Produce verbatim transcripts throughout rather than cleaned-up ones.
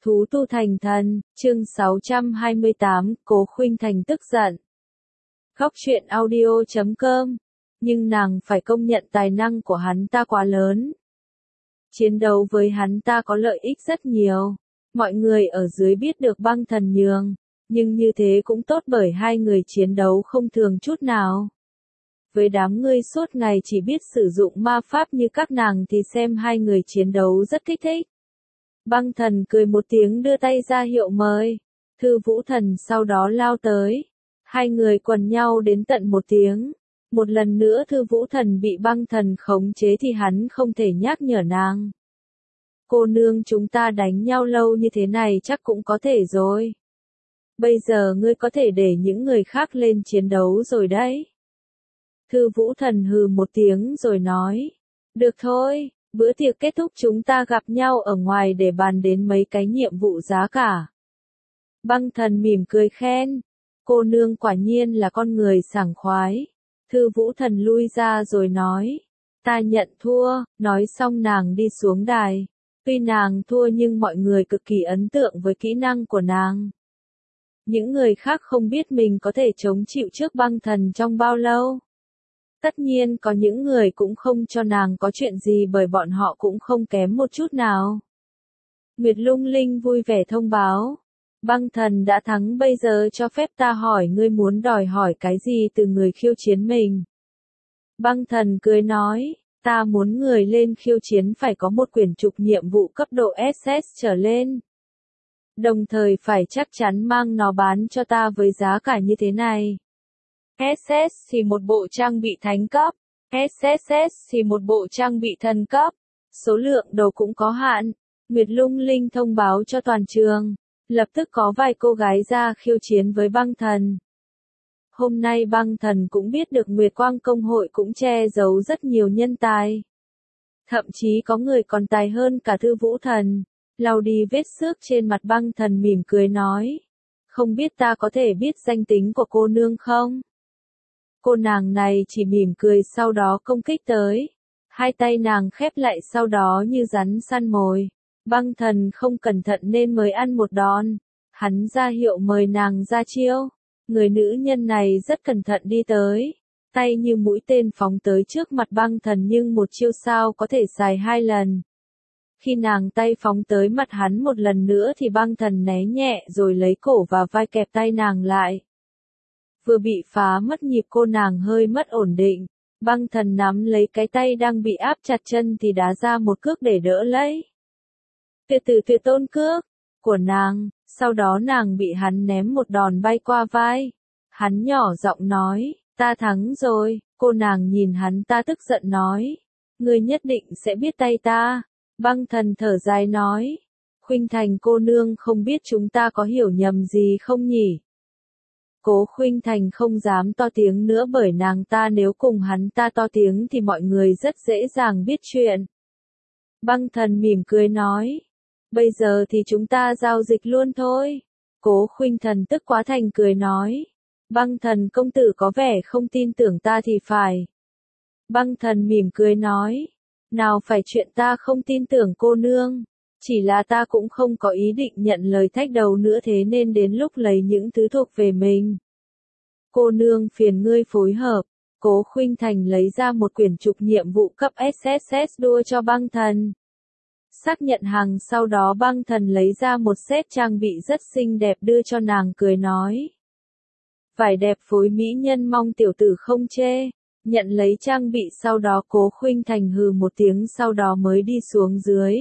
Thú tu thành thần, chương sáu trăm hai mươi tám, Cố Khuynh Thành tức giận. Góc truyện audio chấm com, nhưng nàng phải công nhận tài năng của hắn ta quá lớn. Chiến đấu với hắn ta có lợi ích rất nhiều. Mọi người ở dưới biết được băng thần nhường, nhưng như thế cũng tốt bởi hai người chiến đấu không thường chút nào. Với đám ngươi suốt ngày chỉ biết sử dụng ma pháp như các nàng thì xem hai người chiến đấu rất kích thích. Băng thần cười một tiếng đưa tay ra hiệu mời. Thư Vũ Thần sau đó lao tới. Hai người quần nhau đến tận một tiếng. Một lần nữa Thư Vũ Thần bị băng thần khống chế thì hắn không thể nhắc nhở nàng. Cô nương, chúng ta đánh nhau lâu như thế này chắc cũng có thể rồi. Bây giờ ngươi có thể để những người khác lên chiến đấu rồi đấy. Thư Vũ Thần hừ một tiếng rồi nói. Được thôi. Bữa tiệc kết thúc chúng ta gặp nhau ở ngoài để bàn đến mấy cái nhiệm vụ giá cả. Băng thần mỉm cười khen. Cô nương quả nhiên là con người sảng khoái. Thư Vũ Thần lui ra rồi nói. Ta nhận thua, nói xong nàng đi xuống đài. Tuy nàng thua nhưng mọi người cực kỳ ấn tượng với kỹ năng của nàng. Những người khác không biết mình có thể chống chịu trước băng thần trong bao lâu. Tất nhiên có những người cũng không cho nàng có chuyện gì bởi bọn họ cũng không kém một chút nào. Nguyệt Lung Linh vui vẻ thông báo. Băng thần đã thắng, bây giờ cho phép ta hỏi ngươi muốn đòi hỏi cái gì từ người khiêu chiến mình. Băng thần cười nói, ta muốn người lên khiêu chiến phải có một quyển trục nhiệm vụ cấp độ ét ét trở lên. Đồng thời phải chắc chắn mang nó bán cho ta với giá cả như thế này. ét ét thì một bộ trang bị thánh cấp, ét ét ét thì một bộ trang bị thần cấp. Số lượng đồ cũng có hạn. Nguyệt Lung Linh thông báo cho toàn trường. Lập tức có vài cô gái ra khiêu chiến với băng thần. Hôm nay băng thần cũng biết được Nguyệt Quang Công hội cũng che giấu rất nhiều nhân tài. Thậm chí có người còn tài hơn cả Thư Vũ Thần. Lau đi vết xước trên mặt, băng thần mỉm cười nói. Không biết ta có thể biết danh tính của cô nương không? Cô nàng này chỉ mỉm cười sau đó công kích tới. Hai tay nàng khép lại sau đó như rắn săn mồi. Băng thần không cẩn thận nên mới ăn một đòn. Hắn ra hiệu mời nàng ra chiêu. Người nữ nhân này rất cẩn thận đi tới. Tay như mũi tên phóng tới trước mặt băng thần nhưng một chiêu sao có thể xài hai lần. Khi nàng tay phóng tới mặt hắn một lần nữa thì băng thần né nhẹ rồi lấy cổ và vai kẹp tay nàng lại. Vừa bị phá mất nhịp cô nàng hơi mất ổn định. Băng thần nắm lấy cái tay đang bị áp chặt chân thì đá ra một cước để đỡ lấy. Tuyệt tử tuyệt tôn cước của nàng, sau đó nàng bị hắn ném một đòn bay qua vai. Hắn nhỏ giọng nói, ta thắng rồi. Cô nàng nhìn hắn ta tức giận nói, ngươi nhất định sẽ biết tay ta. Băng thần thở dài nói, Khuynh Thành cô nương không biết chúng ta có hiểu nhầm gì không nhỉ? Cố Khuynh Thành không dám to tiếng nữa bởi nàng ta nếu cùng hắn ta to tiếng thì mọi người rất dễ dàng biết chuyện. Băng thần mỉm cười nói, bây giờ thì chúng ta giao dịch luôn thôi. Cố Khuynh Thần tức quá thành cười nói, băng thần công tử có vẻ không tin tưởng ta thì phải. Băng thần mỉm cười nói, nào phải chuyện ta không tin tưởng cô nương. Chỉ là ta cũng không có ý định nhận lời thách đấu nữa thế nên đến lúc lấy những thứ thuộc về mình. Cô nương phiền ngươi phối hợp. Cố Khuynh Thành lấy ra một quyển trục nhiệm vụ cấp ét ét ét đua cho băng thần. Xác nhận hàng sau đó băng thần lấy ra một set trang bị rất xinh đẹp đưa cho nàng cười nói. Vải đẹp phối mỹ nhân mong tiểu tử không chê. Nhận lấy trang bị sau đó Cố Khuynh Thành hừ một tiếng sau đó mới đi xuống dưới.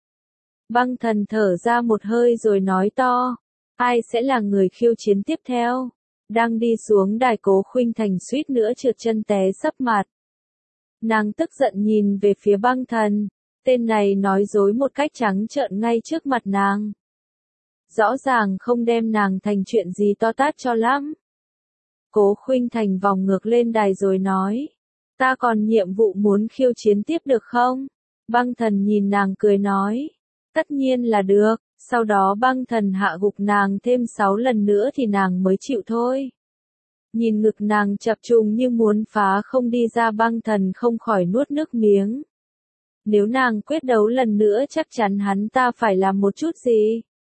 Băng thần thở ra một hơi rồi nói to, ai sẽ là người khiêu chiến tiếp theo? Đang đi xuống đài Cố Khuynh Thành suýt nữa trượt chân té sấp mặt. Nàng tức giận nhìn về phía băng thần, tên này nói dối một cách trắng trợn ngay trước mặt nàng. Rõ ràng không đem nàng thành chuyện gì to tát cho lắm. Cố Khuynh Thành vòng ngược lên đài rồi nói, ta còn nhiệm vụ muốn khiêu chiến tiếp được không? Băng thần nhìn nàng cười nói, tất nhiên là được. Sau đó băng thần hạ gục nàng thêm sáu lần nữa thì nàng mới chịu thôi. Nhìn ngực nàng chập trùng như muốn phá không đi ra, băng thần không khỏi nuốt nước miếng. Nếu nàng quyết đấu lần nữa chắc chắn hắn ta phải làm một chút gì.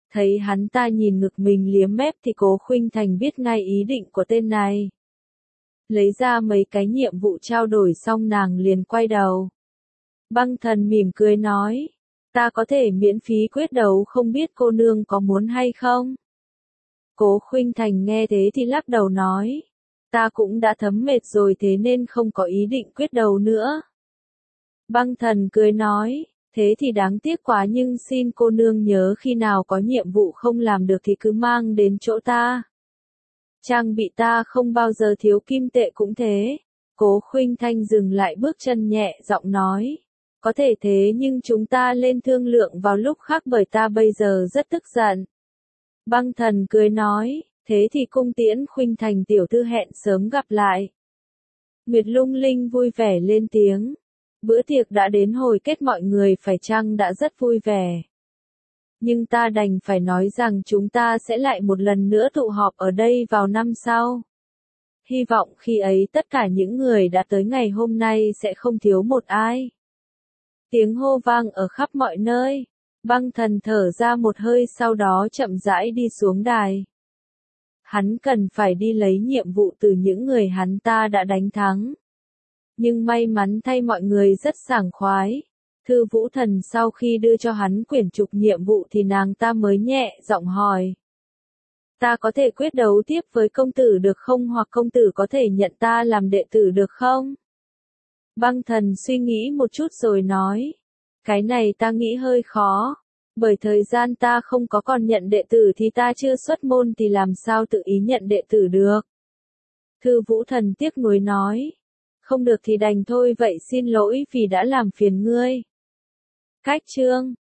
Thấy hắn ta nhìn ngực mình liếm mép thì Cố Khuynh Thành biết ngay ý định của tên này. Lấy ra mấy cái nhiệm vụ trao đổi xong nàng liền quay đầu. Băng Thần mỉm cười nói, ta có thể miễn phí quyết đấu, không biết cô nương có muốn hay không? Cố Khuynh Thành nghe thế thì lắc đầu nói, ta cũng đã thấm mệt rồi thế nên không có ý định quyết đấu nữa. Băng Thần cười nói, thế thì đáng tiếc quá, nhưng xin cô nương nhớ khi nào có nhiệm vụ không làm được thì cứ mang đến chỗ ta. Trang bị ta không bao giờ thiếu kim tệ cũng thế. Cố Khuynh Thành dừng lại bước chân nhẹ giọng nói, có thể thế nhưng chúng ta lên thương lượng vào lúc khác bởi ta bây giờ rất tức giận. Băng Thần cười nói, thế thì cung tiễn Khuynh Thành tiểu thư, hẹn sớm gặp lại. Nguyệt Lung Linh vui vẻ lên tiếng, bữa tiệc đã đến hồi kết, mọi người phải chăng đã rất vui vẻ. Nhưng ta đành phải nói rằng chúng ta sẽ lại một lần nữa tụ họp ở đây vào năm sau. Hy vọng khi ấy tất cả những người đã tới ngày hôm nay sẽ không thiếu một ai. Tiếng hô vang ở khắp mọi nơi. Băng Thần thở ra một hơi, sau đó chậm rãi đi xuống đài. Hắn cần phải đi lấy nhiệm vụ từ những người hắn ta đã đánh thắng. Nhưng may mắn thay mọi người rất sảng khoái. Thư Vũ Thần sau khi đưa cho hắn quyển trục nhiệm vụ thì nàng ta mới nhẹ giọng hỏi. Ta có thể quyết đấu tiếp với công tử được không, hoặc công tử có thể nhận ta làm đệ tử được không? Băng Thần suy nghĩ một chút rồi nói. Cái này ta nghĩ hơi khó. Bởi thời gian ta không có, còn nhận đệ tử thì ta chưa xuất môn thì làm sao tự ý nhận đệ tử được. Thư Vũ Thần tiếc nuối nói. Không được thì đành thôi vậy, xin lỗi vì đã làm phiền ngươi. Cách chương